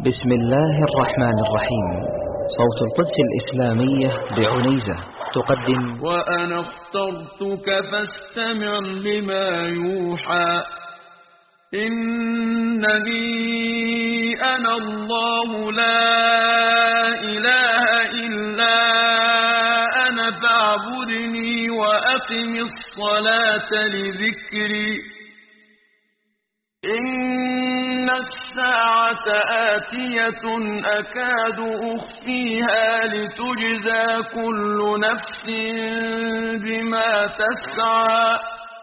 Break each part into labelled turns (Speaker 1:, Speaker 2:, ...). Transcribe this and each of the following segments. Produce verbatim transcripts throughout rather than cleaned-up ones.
Speaker 1: بسم الله الرحمن الرحيم. صوت القدس الإسلامية بعنيزة تقدم
Speaker 2: وأنا اخترتك فاستمع لما يوحى إنني أنا الله لا إله إلا أنا فاعبدني وأقم الصلاة لذكري إن الساعة آتية أكاد أخفيها لتجزى كل نفس بما تسعى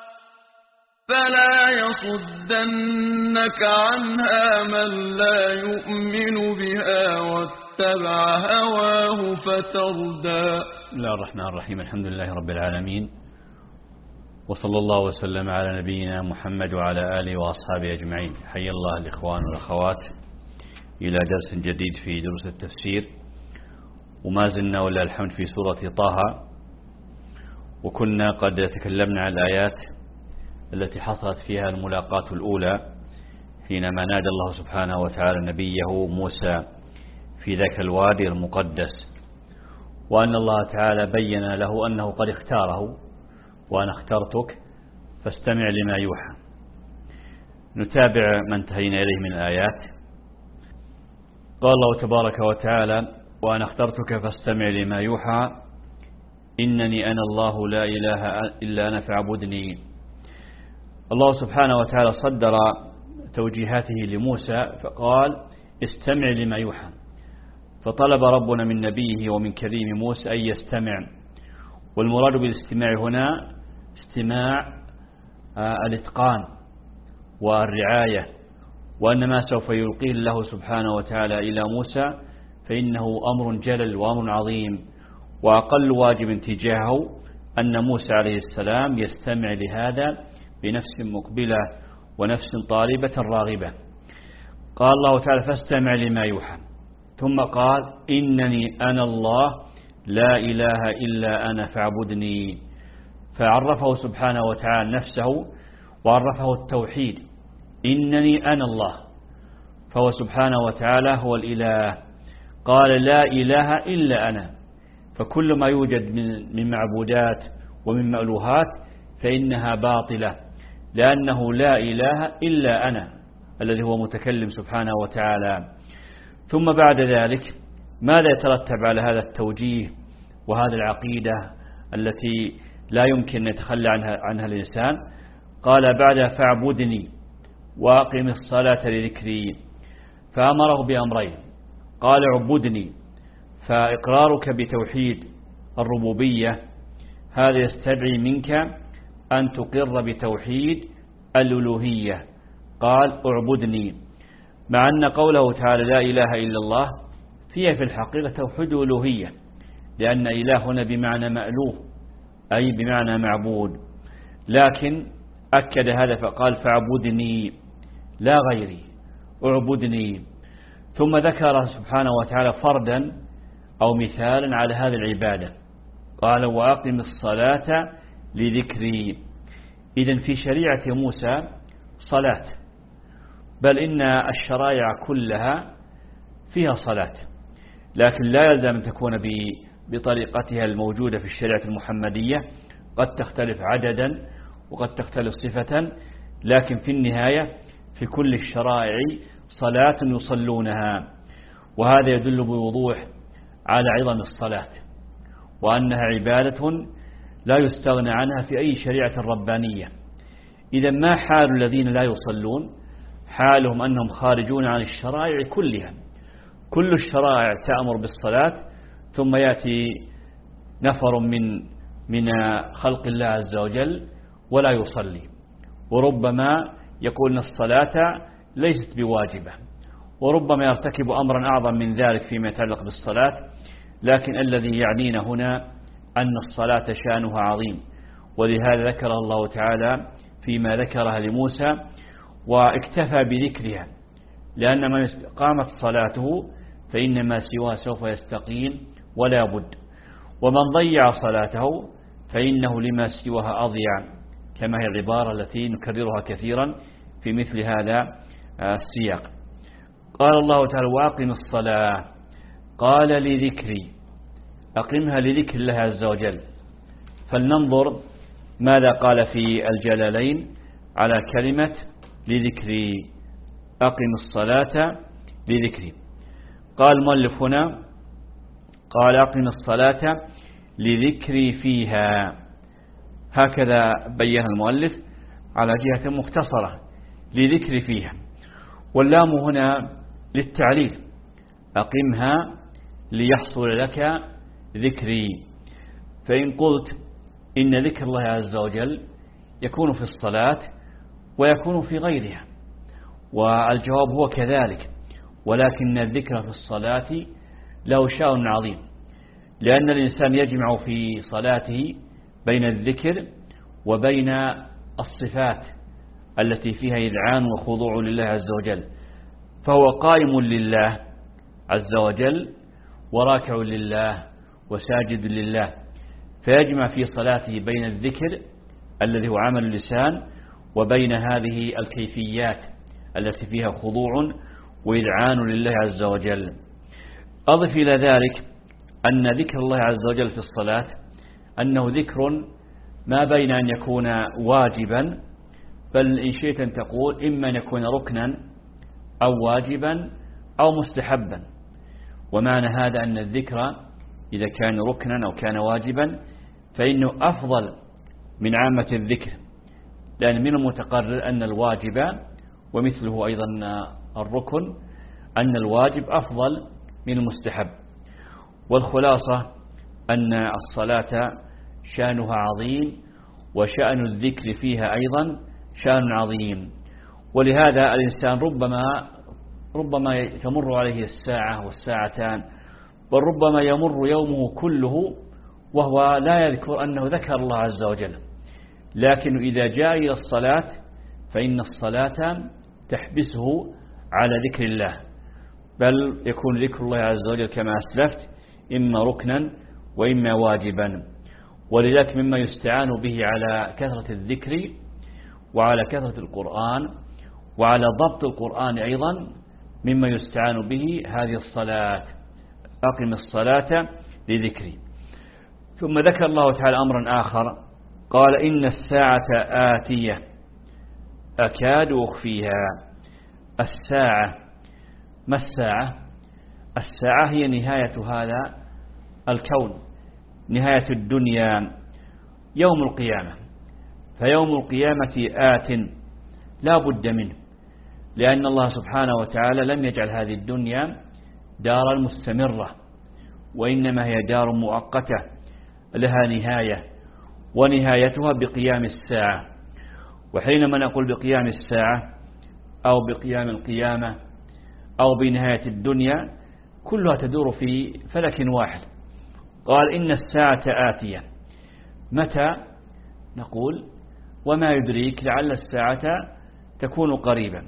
Speaker 2: فلا يصدنك عنها من لا يؤمن بها واتبع هواه فتردى.
Speaker 3: بسم الله الرحمن الرحيم. الحمد لله رب العالمين، وصلى الله وسلم على نبينا محمد وعلى آله وأصحابه أجمعين. حي الله الإخوان والأخوات إلى درس جديد في دروس التفسير، وما زلنا ولله الحمد في سورة طه، وكنا قد تكلمنا عن الآيات التي حصلت فيها الملاقاة الأولى حينما نادى الله سبحانه وتعالى نبيه موسى في ذاك الوادي المقدس، وأن الله تعالى بين له أنه قد اختاره، وأنا اخترتك فاستمع لما يوحى. نتابع ما انتهينا إليه من الآيات. قال الله تبارك وتعالى: وأنا اخترتك فاستمع لما يوحى إنني أنا الله لا إله إلا أنا فاعبدني. الله سبحانه وتعالى صدر توجيهاته لموسى فقال: استمع لما يوحى، فطلب ربنا من نبيه ومن كريم موسى أن يستمع. والمراد بالاستماع هنا استماع الاتقان والرعاية، وأن ما سوف يلقيه الله سبحانه وتعالى إلى موسى فإنه أمر جلل وأمر عظيم، وأقل واجب تجاهه أن موسى عليه السلام يستمع لهذا بنفس مقبلة ونفس طالبة راغبة. قال الله تعالى: فاستمع لما يوحى، ثم قال: إنني أنا الله لا إله إلا أنا فاعبدني. فعرفه سبحانه وتعالى نفسه وعرفه التوحيد: إنني أنا الله، فهو سبحانه وتعالى هو الإله. قال: لا إله إلا أنا، فكل ما يوجد من معبودات ومن مألوهات فإنها باطلة، لأنه لا إله إلا أنا الذي هو متكلم سبحانه وتعالى. ثم بعد ذلك ماذا يترتب على هذا التوجيه وهذه العقيدة التي لا يمكن أن يتخلى عنها, عنها الإنسان؟ قال بعد: فاعبدني وأقم الصلاة لذكري. فأمره بأمرين: قال: اعبدني، فإقرارك بتوحيد الربوبية هذا يستدعي منك أن تقر بتوحيد الألوهية. قال: اعبدني، مع أن قوله تعالى لا إله إلا الله فيها في الحقيقة توحيد ألوهية، لأن إله هنا بمعنى مألوه أي بمعنى معبود، لكن أكد هذا فقال: فاعبدني لا غيري، اعبدني. ثم ذكر سبحانه وتعالى فردا أو مثالا على هذه العبادة، قال: وأقم الصلاة لذكري. إذن في شريعة موسى صلاة، بل إن الشرائع كلها فيها صلاة، لكن لا يلزم أن تكون بطريقتها الموجودة في الشريعة المحمدية، قد تختلف عددا وقد تختلف صفة، لكن في النهاية في كل الشرائع صلاة يصلونها. وهذا يدل بوضوح على عظم الصلاة، وأنها عبادة لا يستغنى عنها في أي شريعة ربانية. إذا ما حال الذين لا يصلون؟ حالهم أنهم خارجون عن الشرائع كلها. كل الشرائع تأمر بالصلاة، ثم يأتي نفر من من خلق الله عز وجل ولا يصلي، وربما يقول أن الصلاة ليست بواجبة، وربما يرتكب أمرا أعظم من ذلك فيما يتعلق بالصلاة. لكن الذي يعنينا هنا أن الصلاة شأنها عظيم، ولهذا ذكر الله تعالى فيما ذكرها لموسى واكتفى بذكرها، لأن من قامت صلاته فإنما سواه سوف يستقيم ولا بد، ومن ضيع صلاته فإنه لما سواها أضيع، كما هي العبارة التي نكررها كثيرا في مثل هذا السياق. قال الله تعالى وأقم الصلاة، قال لذكري، أقمها لذكر الله عز وجل. فلننظر ماذا قال في الجلالين على كلمة لذكري، أقم الصلاة لذكري. قال المؤلف هنا قال أقم الصلاة لذكري فيها، هكذا بين المؤلف على جهة مختصرة، لذكري فيها، واللام هنا للتعليل، أقمها ليحصل لك ذكري. فإن قلت إن ذكر الله عز وجل يكون في الصلاة ويكون في غيرها، والجواب هو كذلك، ولكن الذكر في الصلاة له شأن عظيم، لأن الإنسان يجمع في صلاته بين الذكر وبين الصفات التي فيها إذعان وخضوع لله عز وجل، فهو قائم لله عز وجل وراكع لله وساجد لله، فيجمع في صلاته بين الذكر الذي هو عمل اللسان وبين هذه الكيفيات التي فيها خضوع وإذعان لله عز وجل. أضف إلى ذلك أن ذكر الله عز وجل في الصلاة أنه ذكر ما بين أن يكون واجبا، بل إن شئت أن تقول إما أن يكون ركنا أو واجبا أو مستحبا. ومعنى هذا أن الذكر إذا كان ركنا أو كان واجبا فإنه أفضل من عامة الذكر، لأن من المتقرر أن الواجب ومثله أيضا الركن أن الواجب أفضل من المستحب. والخلاصة أن الصلاة شأنها عظيم، وشأن الذكر فيها أيضا شأن عظيم، ولهذا الإنسان ربما ربما تمر عليه الساعة والساعتان، بل ربما يمر يومه كله وهو لا يذكر أنه ذكر الله عز وجل، لكن إذا جاء إلى الصلاة فإن الصلاة تحبسه على ذكر الله، بل يكون ذكر الله عز وجل كما أسلفت إما ركنا وإما واجبا. ولذلك مما يستعان به على كثرة الذكر وعلى كثرة القرآن وعلى ضبط القرآن أيضا مما يستعان به هذه الصلاة، أقم الصلاة لذكري. ثم ذكر الله تعالى أمرا آخر، قال إن الساعة آتية أكاد أخفيها. الساعة، ما الساعة؟ الساعة هي نهاية هذا الكون، نهاية الدنيا، يوم القيامة. فيوم القيامة آت لا بد منه، لأن الله سبحانه وتعالى لم يجعل هذه الدنيا دارا مستمرة، وإنما هي دار مؤقتة لها نهاية، ونهايتها بقيام الساعة. وحينما نقول بقيام الساعة أو بقيام القيامة أو بنهاية الدنيا كلها تدور في فلك واحد. قال إن الساعة آتية، متى؟ نقول وما يدريك لعل الساعة تكون قريبا،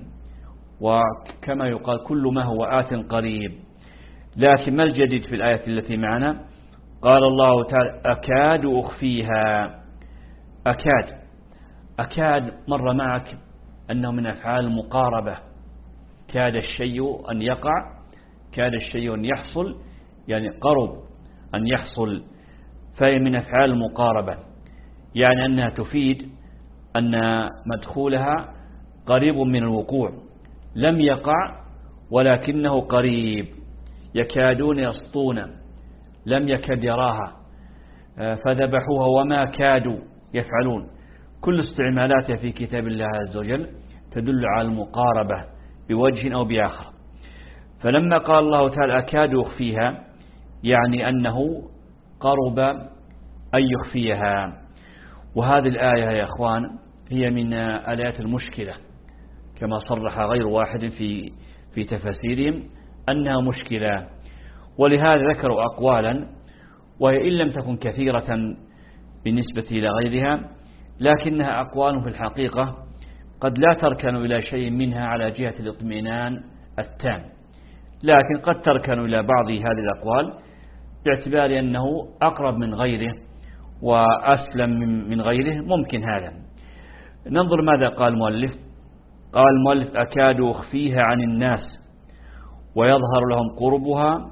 Speaker 3: وكما يقال كل ما هو آت قريب. لكن ما الجديد في الآية التي معنا؟ قال الله تعالى أكاد أخفيها. أكاد أكاد مر معك أنه من أفعال المقاربة، كاد الشيء أن يقع، كاد الشيء أن يحصل، يعني قرب أن يحصل، فهي من أفعال المقاربة، يعني أنها تفيد أن مدخولها قريب من الوقوع، لم يقع ولكنه قريب. يكادون يسطون، لم يكد يراها فذبحوها وما كادوا يفعلون. كل استعمالاتها في كتاب الله عز وجل تدل على المقاربة بوجه أو بآخر. فلما قال الله تعالى أكاد يخفيها يعني أنه قرب أن يخفيها. وهذه الآية يا أخوان هي من آيات المشكلة، كما صرح غير واحد في في تفاسيرهم أنها مشكلة، ولهذا ذكروا أقوالا وهي إن لم تكن كثيرة بالنسبة إلى غيرها، لكنها أقوال في الحقيقة قد لا تركن إلى شيء منها على جهة الاطمئنان التام، لكن قد تركن إلى بعض هذه الأقوال باعتبار أنه أقرب من غيره وأسلم من غيره، ممكن هذا. ننظر ماذا قال المؤلف. قال المؤلف أكاد أخفيها عن الناس ويظهر لهم قربها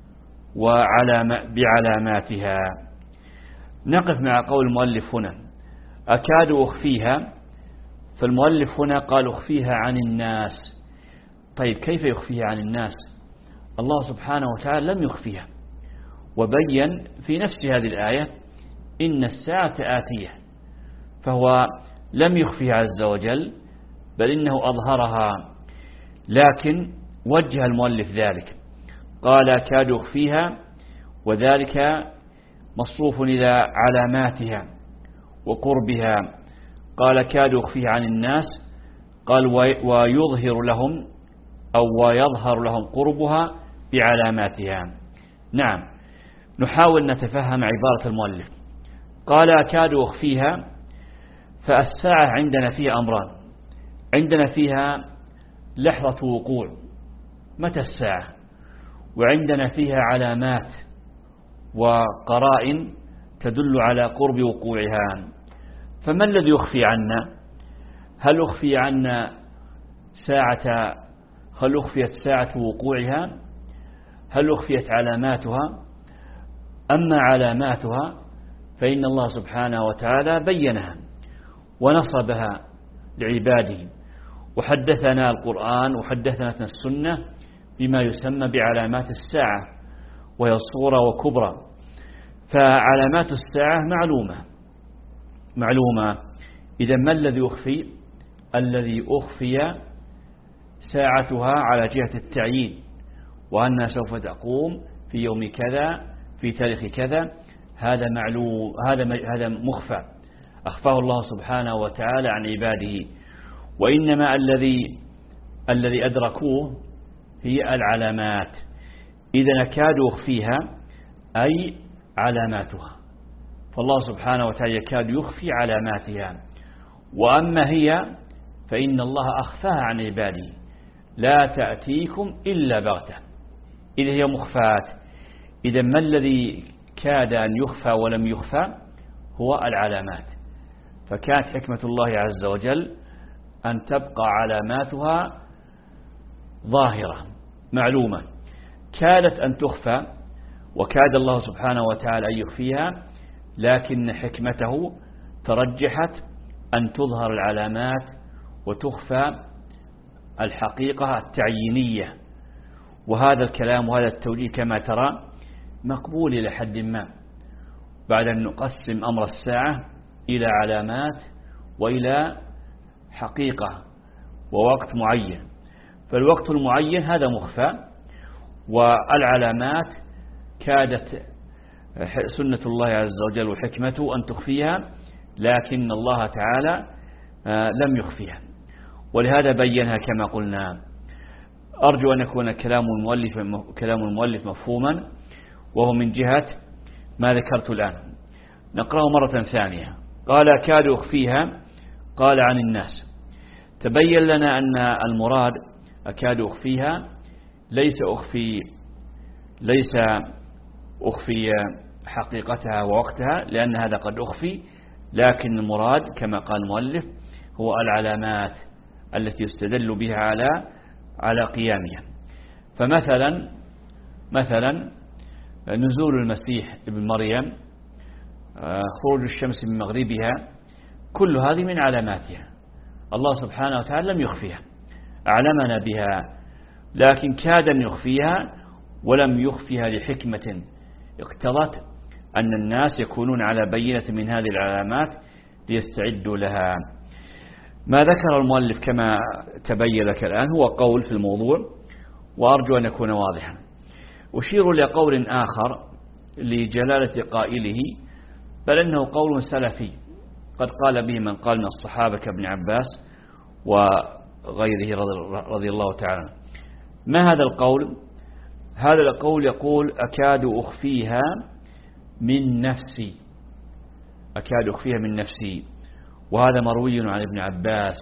Speaker 3: بعلاماتها. نقف مع قول المؤلف هنا أكاد أخفيها، فالمؤلف هنا قال أخفيها عن الناس. طيب كيف يخفيها عن الناس؟ الله سبحانه وتعالى لم يخفيها، وبين في نفس هذه الآية إن الساعة آتية، فهو لم يخفيها عز وجل بل إنه أظهرها، لكن وجه المؤلف ذلك قال أكاد أخفيها، وذلك مصروف إلى علاماتها وقربها. قال أكاد أخفيها عن الناس، قال ويظهر لهم أو ويظهر لهم قربها بعلاماتها. نعم، نحاول نتفهم عبارة المؤلف. قال أكاد أخفيها، فالساعة عندنا فيها أمران. عندنا فيها لحظة وقوع، متى الساعة، وعندنا فيها علامات وقرائن تدل على قرب وقوعها. فما الذي يخفي عنا؟ هل أخفي عنا ساعة هل أخفيت ساعة وقوعها؟ هل أخفيت علاماتها؟ أما علاماتها فإن الله سبحانه وتعالى بينها ونصبها لعباده، وحدثنا القرآن وحدثنا السنة بما يسمى بعلامات الساعة، وهي صورة وكبرى. فعلامات الساعة معلومة معلومة إذا ما الذي أخفي؟ الذي أخفي ساعتها على جهة التعيين، وأنها سوف تقوم في يوم كذا في تاريخ كذا، هذا معلوم، هذا هذا مخفى أخفاه الله سبحانه وتعالى عن عباده. وإنما الذي الذي أدركوه هي العلامات. إذا أكاد أخفيها أي علاماتها، فالله سبحانه وتعالى يكاد يخفي علاماتها. وأما هي فإن الله أخفاها عن عباده، لا تأتيكم إلا بغتة، إذا هي مخفاة. إذا ما الذي كاد أن يخفى ولم يخفى؟ هو العلامات. فكانت حكمة الله عز وجل أن تبقى علاماتها ظاهرة معلومة. كادت أن تخفى وكاد الله سبحانه وتعالى أن يخفيها، لكن حكمته ترجحت أن تظهر العلامات وتخفى الحقيقة التعيينية. وهذا الكلام وهذا التوجيه كما ترى مقبول إلى حد ما، بعد أن نقسم أمر الساعة إلى علامات وإلى حقيقة ووقت معين. فالوقت المعين هذا مخفى، والعلامات كادت سنة الله عز وجل وحكمته أن تخفيها، لكن الله تعالى لم يخفيها، ولهذا بينها كما قلنا. أرجو أن يكون كلام المؤلف كلام المؤلف مفهوما، وهو من جهة ما ذكرت الآن. نقرأه مرة ثانية. قال أكاد أخفيها، قال عن الناس. تبين لنا أن المراد أكاد أخفيها ليس أخفي ليس أخفي حقيقتها ووقتها، لأن هذا قد أخفي، لكن المراد كما قال المؤلف هو العلامات التي يستدل بها على على قيامها. فمثلا مثلا نزول المسيح ابن مريم، خروج الشمس من مغربها، كل هذه من علاماتها. الله سبحانه وتعالى لم يخفيها، أعلمنا بها، لكن كاد أن يخفيها ولم يخفيها لحكمة اقتضت أن الناس يكونون على بينة من هذه العلامات ليستعدوا لها. ما ذكر المؤلف كما تبين لك الآن هو قول في الموضوع، وأرجو أن يكون واضحا. أشير لقول آخر لجلالة قائله، بل إنه قول سلفي قد قال به من قال من الصحابة كابن عباس وغيره رضي الله تعالى. ما هذا القول؟ هذا القول يقول أكاد أخفيها من نفسي، أكاد أخفيها من نفسي، وهذا مروي عن ابن عباس،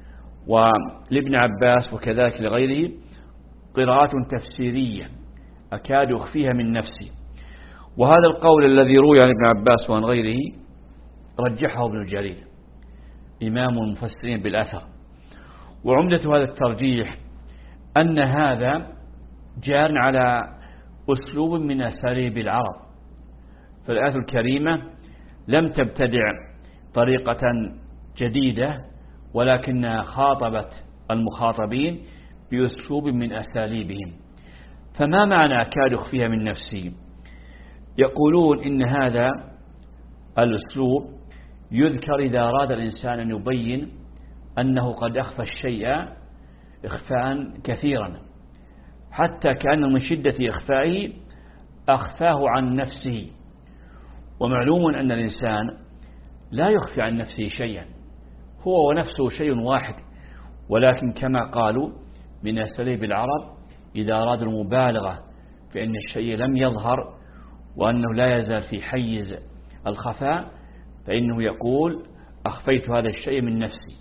Speaker 3: ولابن عباس وكذلك لغيره قراءات تفسيرية، أكاد أخفيها من نفسي. وهذا القول الذي روي عن ابن عباس وعن غيره رجحه ابن الجرير إمام المفسرين بالأثر. وعمدة هذا الترجيح أن هذا جار على أسلوب من أساليب العرب. فالآية الكريمة لم تبتدع طريقة جديدة، ولكنها خاطبت المخاطبين بأسلوب من أساليبهم. فما معنى أكاد أخفيها من نفسي؟ يقولون إن هذا الأسلوب يذكر إذا أراد الإنسان أن يبين أنه قد أخفى الشيء إخفاء كثيرا، حتى كأن من شدة إخفائه أخفاه عن نفسه. ومعلوم أن الإنسان لا يخفي عن نفسه شيئا، هو ونفسه شيء واحد، ولكن كما قالوا من أساليب العرب إذا أرادوا المبالغة فإن الشيء لم يظهر وأنه لا يزال في حيز الخفاء، فإنه يقول أخفيت هذا الشيء من نفسي.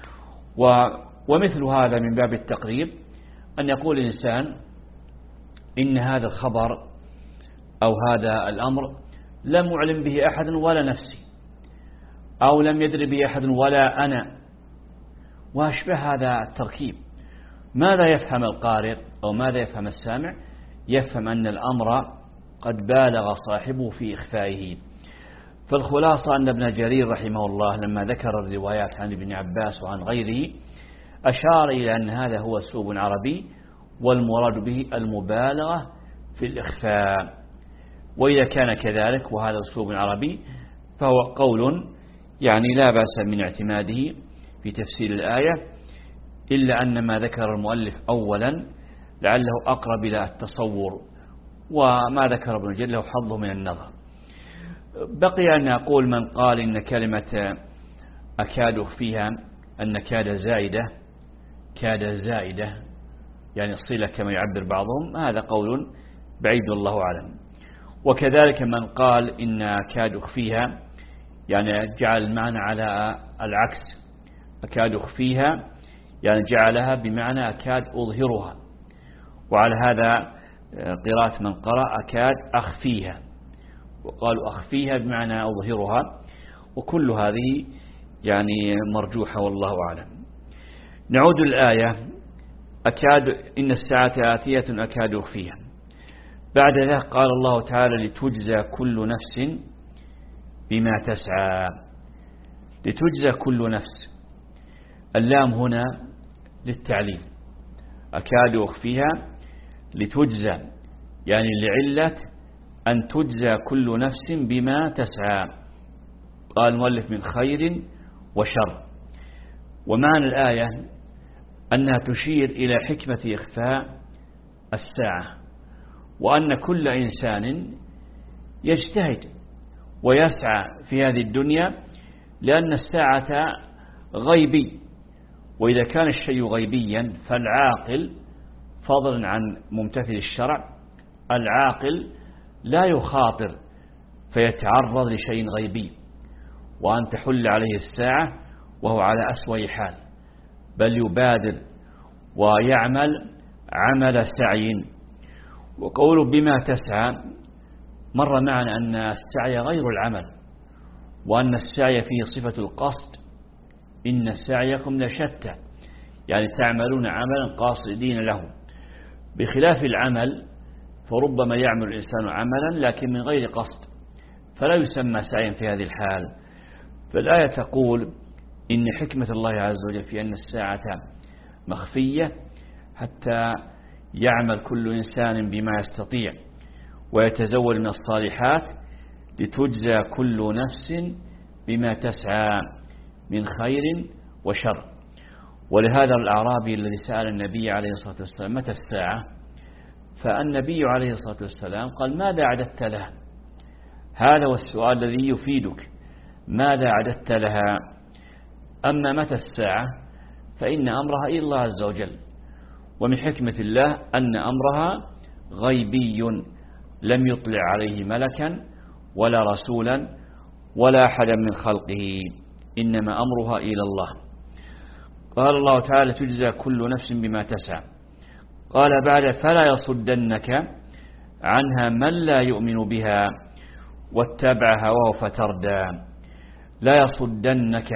Speaker 3: ومثل هذا من باب التقريب أن يقول الإنسان إن هذا الخبر أو هذا الأمر لم أعلم به أحد ولا نفسي، أو لم يدري به أحد ولا أنا، وأشبه هذا التركيب. ماذا يفهم القارئ أو ماذا يفهم السامع؟ يفهم أن الأمر قد بالغ صاحبه في إخفائه. فالخلاصة أن ابن جرير رحمه الله لما ذكر الروايات عن ابن عباس وعن غيره أشار إلى أن هذا هو أسلوب عربي، والمراد به المبالغة في الإخفاء. وإذا كان كذلك وهذا أسلوب عربي فهو قول يعني لا بأس من اعتماده في تفسير الآية، إلا أن ما ذكر المؤلف أولا لعله أقرب إلى التصور، وما ذكر ابن جرير له حظه من النظر. بقي أن أقول من قال إن كلمة أكاد فيها أن كاد زائدة، كاد زائدة يعني الصلة كما يعبر بعضهم، هذا قول بعيد والله أعلم. وكذلك من قال إن أكاد أخفيها يعني جعل المعنى على العكس، أكاد أخفيها يعني جعلها بمعنى أكاد أظهرها، وعلى هذا قراءة من قرأ أكاد أخفيها، وقالوا أخفيها بمعنى أظهرها، وكل هذه يعني مرجوحة والله أعلم. نعود الآية أكاد إن الساعة آتية أكاد أخفيها. بعد ذلك قال الله تعالى لتجزى كل نفس بما تسعى. لتجزى كل نفس، اللام هنا للتعليل، أكاد أخفيها لتجزى يعني لعلة أن تجزى كل نفس بما تسعى. قال المؤلف من خير وشر. ومعنى الآية أنها تشير إلى حكمة إخفاء الساعة، وأن كل إنسان يجتهد ويسعى في هذه الدنيا، لأن الساعة غيبي، وإذا كان الشيء غيبيا فالعاقل فضلا عن ممتثل الشرع العاقل لا يخاطر فيتعرض لشيء غيبي وأن تحل عليه الساعة وهو على أسوأ حال، بل يبادر ويعمل عمل سعي. وقوله بما تسعى مر معنا أن السعي غير العمل، وأن السعي فيه صفة القصد، إن سعيكم لشتى يعني تعملون عملا قاصدين له، بخلاف العمل فربما يعمل الإنسان عملا لكن من غير قصد فلا يسمى سعيا في هذه الحال. فالآية تقول إن حكمة الله عز وجل في أن الساعة مخفية حتى يعمل كل إنسان بما يستطيع ويتزود من الصالحات، لتجزى كل نفس بما تسعى من خير وشر. ولهذا الأعرابي الذي سأل النبي عليه الصلاة والسلام متى الساعة، فالنبي عليه الصلاة والسلام قال ماذا أعددت لها؟ هذا هو السؤال الذي يفيدك، ماذا أعددت لها؟ أما متى الساعة فإن أمرها إلى الله عز وجل، ومن حكمة الله أن أمرها غيبي لم يطلع عليه ملكا ولا رسولا ولا أحدا من خلقه، إنما أمرها إلى الله. قال الله تعالى تجزى كل نفس بما تسعى. قال بعد فلا يصدنك عنها من لا يؤمن بها واتبع هواه فتردى. لا يصدنك،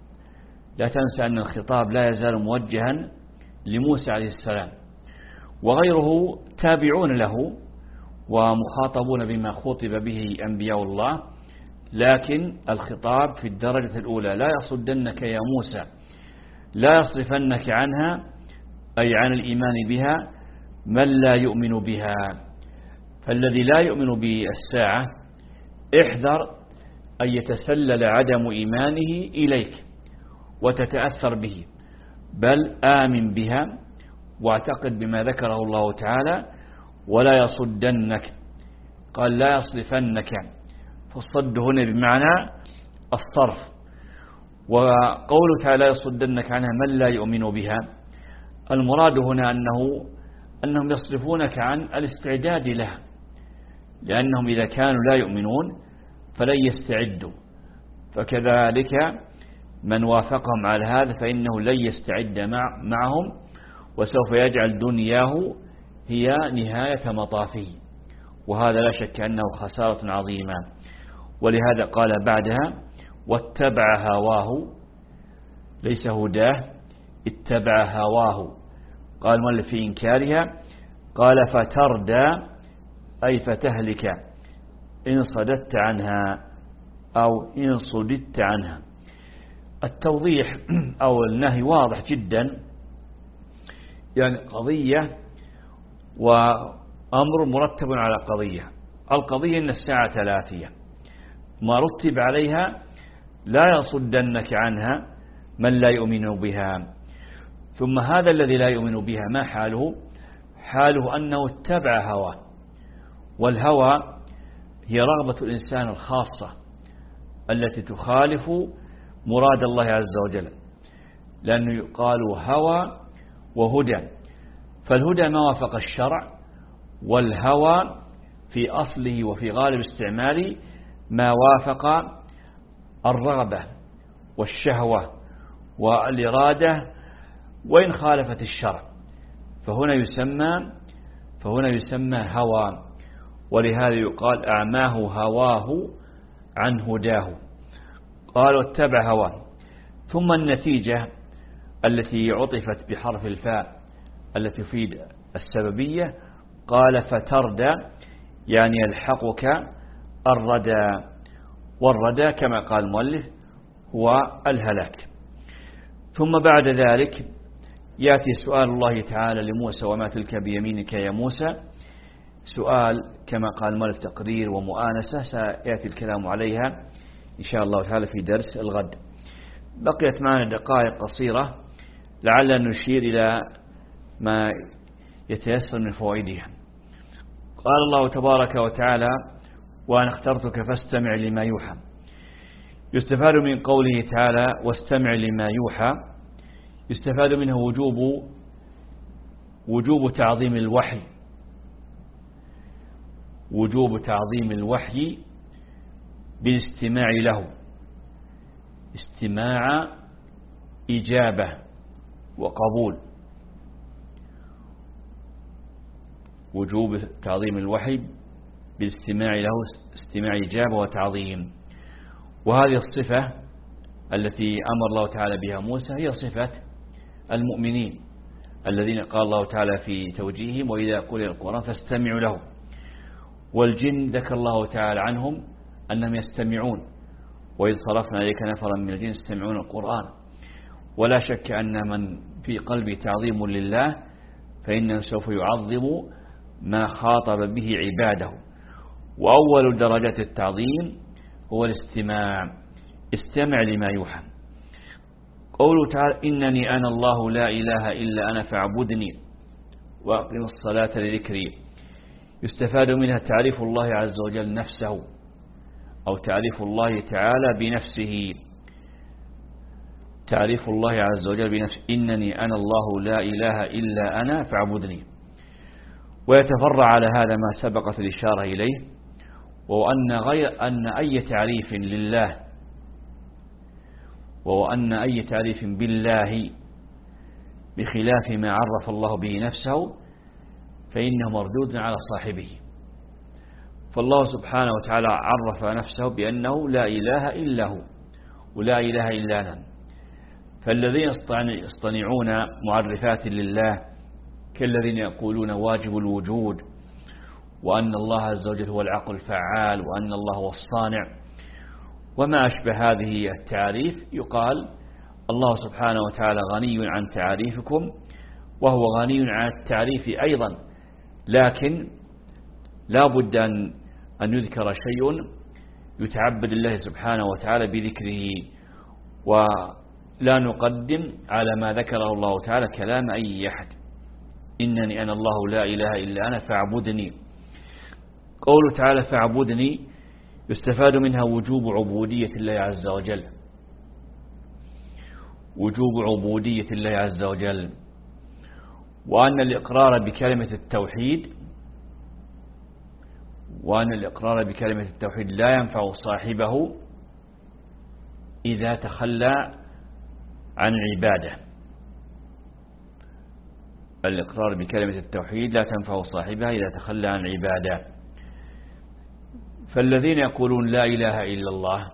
Speaker 3: لا تنسى أن الخطاب لا يزال موجها لموسى عليه السلام، وغيره تابعون له ومخاطبون بما خطب به أنبياء الله، لكن الخطاب في الدرجة الأولى: لا يصدنك يا موسى، لا يصرفنك عنها، أي عن الإيمان بها، من لا يؤمن بها. فالذي لا يؤمن بالساعة احذر أن يتسلل عدم إيمانه إليك وتتأثر به، بل آمن بها واعتقد بما ذكره الله تعالى: ولا يصدنك. قال لا يصرفنك، فالصد هنا بمعنى الصرف. وقوله تعالى: لا يصدنك عنها من لا يؤمن بها، المراد هنا أنه أنهم يصرفونك عن الاستعداد لها، لأنهم إذا كانوا لا يؤمنون فلن يستعدوا، فكذلك من وافقهم على هذا فإنه لن يستعد مع معهم، وسوف يجعل دنياه هي نهاية مطافه، وهذا لا شك أنه خسارة عظيمة. ولهذا قال بعدها: واتبع هواه، ليس هداه، اتبع هواه. قال مؤلف في إنكارها، قال فتردى، أي فتهلك إن صددت عنها أو إن صددت عنها. التوضيح أو النهي واضح جدا، يعني قضية وأمر مرتب على قضية. القضية إن الساعة ثلاثية، ما رتب عليها: لا يصدنك عنها من لا يؤمن بها. ثم هذا الذي لا يؤمن بها ما حاله؟ حاله أنه اتبع هواه، والهوى هي رغبة الإنسان الخاصة التي تخالف مراد الله عز وجل، لأنه يقال هوى وهدى، فالهدى ما وافق الشرع، والهوى في أصله وفي غالب استعماله ما وافق الرغبة والشهوة والإرادة وإن خالفت الشرع، فهنا يسمى فهنا يسمى هوى. ولهذا يقال: أعماه هواه عن هداه. قال: واتبع هواه. ثم النتيجة التي عطفت بحرف الفاء التي تفيد السببية، قال: فتردى، يعني يلحقك الردى، والردى كما قال المؤلف هو الهلاك. ثم بعد ذلك يأتي سؤال الله تعالى لموسى: وما تلك بيمينك يا موسى؟ سؤال كما قال المؤلف تقرير ومؤانسة، سيأتي الكلام عليها إن شاء الله تعالى في درس الغد. بقيت معنا دقائق قصيرة لعل نشير إلى ما يتيسر من فوائدها. قال الله تبارك وتعالى: وأنا اخترتك فاستمع لما يوحى. يستفاد من قوله تعالى: واستمع لما يوحى، يستفاد منه وجوب وجوب تعظيم الوحي، وجوب تعظيم الوحي بالاستماع له، استماع إجابة وقبول. وجوب تعظيم الوحي بالاستماع له، استماع إجابة وتعظيم. وهذه الصفة التي أمر الله تعالى بها موسى هي صفة المؤمنين الذين قال الله تعالى في توجيههم: وإذا قرئ القرآن فاستمعوا له. والجن ذكر الله تعالى عنهم أنهم يستمعون: وإذ صرفنا إليك نفرا من الجن يستمعون القرآن. ولا شك أن من في قلبه تعظيم لله فإنه سوف يعظم ما خاطب به عباده. وأول درجات التعظيم هو الاستماع، استمع لما يوحى. قوله تعالى: إنني أنا الله لا إله إلا أنا فاعبدني وأقم الصلاة لذكري. يستفاد منها تعريف الله عز وجل نفسه، أو تعريف الله تعالى بنفسه، تعريف الله عز وجل بنفسه: إنني أنا الله لا إله إلا أنا فاعبدني. ويتفرع على هذا ما سبقت الإشارة إليه، وهو أن غير أن أي تعريف لله وهو أن أي تعريف بالله بخلاف ما عرف الله به نفسه فإنه مردود على صاحبه. فالله سبحانه وتعالى عرف نفسه بأنه لا إله إلا هو ولا إله إلا أنا. فالذين يصطنعون معرفات لله كالذين يقولون واجب الوجود، وأن الله عز وجل هو العقل الفعال، وأن الله هو الصانع، وما أشبه هذه التعاريف. يقال الله سبحانه وتعالى غني عن تعاريفكم، وهو غني عن التعريف أيضا، لكن لا بد أن أن يذكر شيء يتعبد الله سبحانه وتعالى بذكره، ولا نقدم على ما ذكره الله تعالى كلام أي أحد. إنني أنا الله لا إله إلا أنا فاعبدني. قوله تعالى فاعبدني يستفاد منها وجوب عبودية الله عز وجل، وجوب عبودية الله عز وجل، وأن الإقرار بكلمة التوحيد وأن الإقرار بكلمة التوحيد لا ينفع صاحبه إذا تخلى عن العبادة. الإقرار بكلمة التوحيد لا تنفع صاحبها إذا تخلى عن العبادة. فالذين يقولون لا إله إلا الله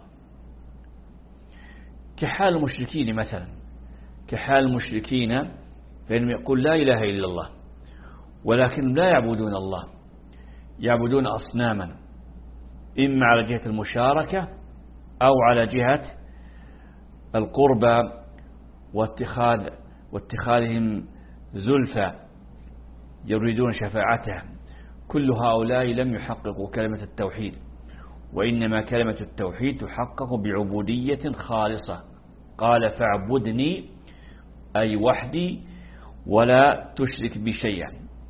Speaker 3: كحال المشركين مثلا، كحال المشركين، فإنهم يقول لا إله إلا الله، ولكن لا يعبدون الله، يعبدون أصناما، إما على جهة المشاركة أو على جهة القربى واتخاذ واتخاذهم زلفى يريدون شفاعتها. كل هؤلاء لم يحققوا كلمة التوحيد، وإنما كلمة التوحيد تحقق بعبودية خالصة. قال فاعبدني أي وحدي ولا تشرك بشيئا.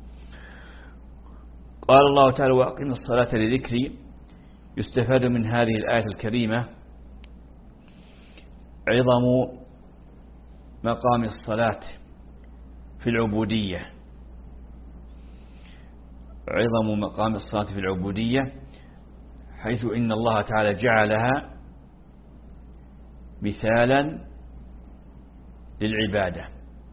Speaker 3: قال الله تعالى وأقم الصلاة لذكري. يستفاد من هذه الآية الكريمة عظم مقام الصلاة في العبودية، عظم مقام الصلاة في العبودية، حيث إن الله تعالى جعلها مثالا للعبادة،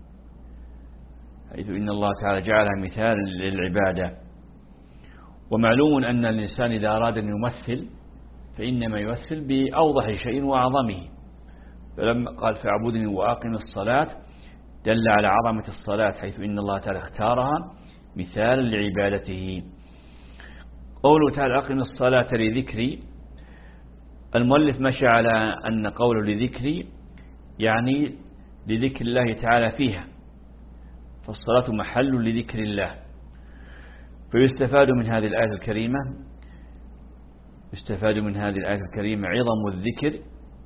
Speaker 3: حيث إن الله تعالى جعلها مثالا للعبادة. ومعلوم أن الإنسان إذا أراد أن يمثل فإنما يمثل بأوضح شيء وأعظمه، فلما قال فاعبدني وأقم الصلاة دل على عظمة الصلاة، حيث إن الله تعالى اختارها مثالا لعبادته. قوله تعالى أقم الصلاة لذكري، المؤلف مشى على أن قوله لذكري يعني لذكر الله تعالى فيها، فالصلاة محل لذكر الله. فيستفاد من هذه الآية الكريمة يستفاد من هذه الآية الكريمة عظم الذكر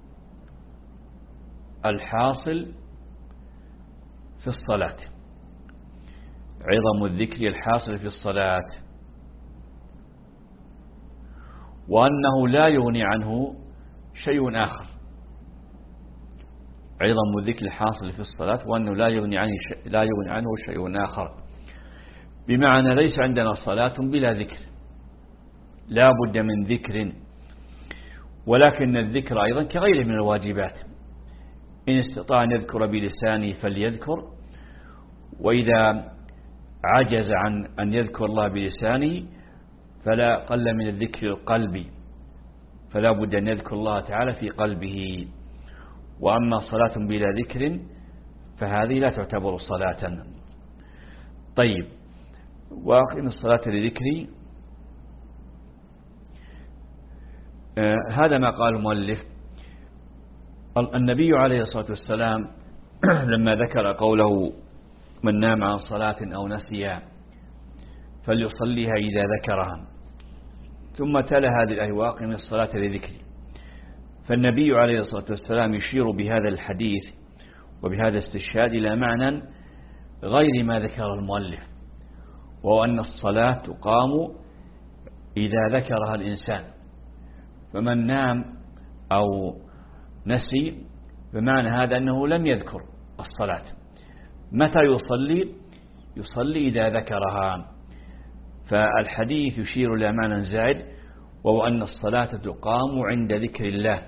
Speaker 3: الحاصل في الصلاة، عظم الذكر الحاصل في الصلاة، وأنه لا يغني عنه شيء آخر. عظم الذكر الحاصل في الصلاة وأنه لا يغني عنه لا يغني عنه شيء آخر، بمعنى ليس عندنا صلاة بلا ذكر، لا بد من ذكر، ولكن الذكر أيضا كغيره من الواجبات، إن استطاع أن يذكر بلسانه فليذكر، وإذا عجز عن أن يذكر الله بلسانه فلا قل من الذكر القلبي، فلا بد أن يذكر الله تعالى في قلبه. وأما صلاة بلا ذكر فهذه لا تعتبر صلاة. طيب، وأقم الصلاة لذكري، آه هذا ما قال المؤلف. النبي عليه الصلاة والسلام لما ذكر قوله من نام عن صلاة أو نسيها فليصليها إذا ذكرها، ثم تلا هذه الآية وأقم الصلاة لذكري، فالنبي عليه الصلاة والسلام يشير بهذا الحديث وبهذا الاستشهاد إلى معنى غير ما ذكر المؤلف، وهو أن الصلاة تقام إذا ذكرها الإنسان، فمن نام أو نسي بمعنى هذا أنه لم يذكر الصلاة. متى يصلي؟ يصلي إذا ذكرها. فالحديث يشير إلى معنى زائد، وهو أن الصلاة تقام عند ذكر الله،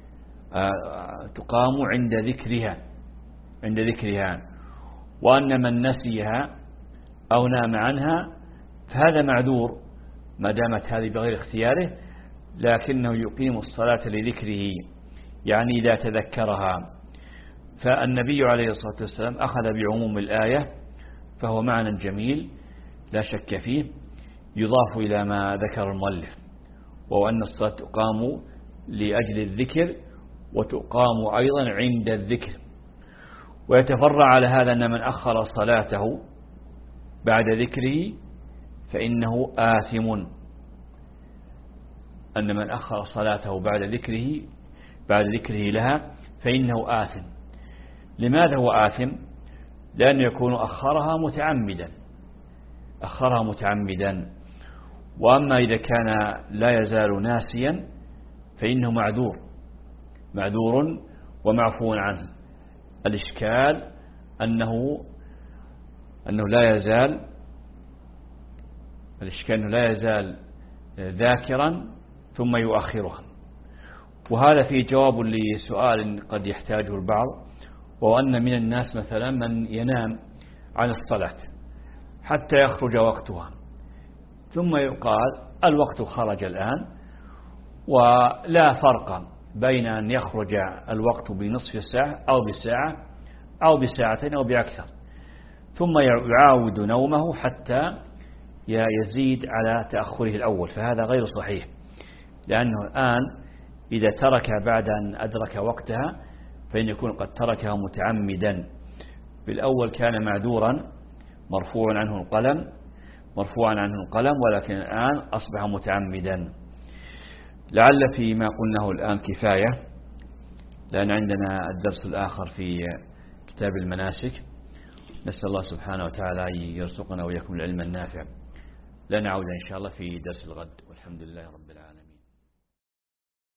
Speaker 3: تقام عند ذكرها عند ذكرها وأن من نسيها أو نام عنها فهذا معذور ما دامت هذه بغير اختياره، لكنه يقيم الصلاة لذكره، يعني إذا تذكرها. فالنبي عليه الصلاة والسلام أخذ بعموم الآية فهو معنى جميل لا شك فيه، يضاف إلى ما ذكر المؤلف، وهو أن الصلاة تقام لأجل الذكر وتقام أيضا عند الذكر. ويتفرع على هذا أن من أخر صلاته بعد ذكره فإنه آثم، أن من أخر صلاته بعد ذكره بعد ذكره لها فإنه آثم. لماذا هو آثم؟ لأنه يكون أخرها متعمدا أخرها متعمدا وأما إذا كان لا يزال ناسيا فإنه معذور معذور ومعفو عنه. الإشكال أنه أنه لا يزال الإشكال أنه لا يزال ذاكرا ثم يؤخرها. وهذا فيه جواب لسؤال قد يحتاجه البعض، وهو أن من الناس مثلا من ينام عن الصلاة حتى يخرج وقتها، ثم يقال الوقت خرج الآن، ولا فرق بين أن يخرج الوقت بنصف ساعة أو بساعة أو بساعتين أو بأكثر، ثم يعاود نومه حتى يزيد على تأخره الأول. فهذا غير صحيح، لأنه الآن إذا ترك بعد أن أدرك وقتها فإن يكون قد تركها متعمدا. بالأول كان معذورا مرفوع عنه القلم مرفوعا عنه القلم ولكن الآن أصبح متعمدا. لعل فيما قلناه الآن كفاية، لأن عندنا الدرس الآخر في كتاب المناسك. نسأل الله سبحانه وتعالى يرزقنا وإياكم العلم النافع. لنعود إن شاء الله في درس الغد، والحمد لله رب العالمين.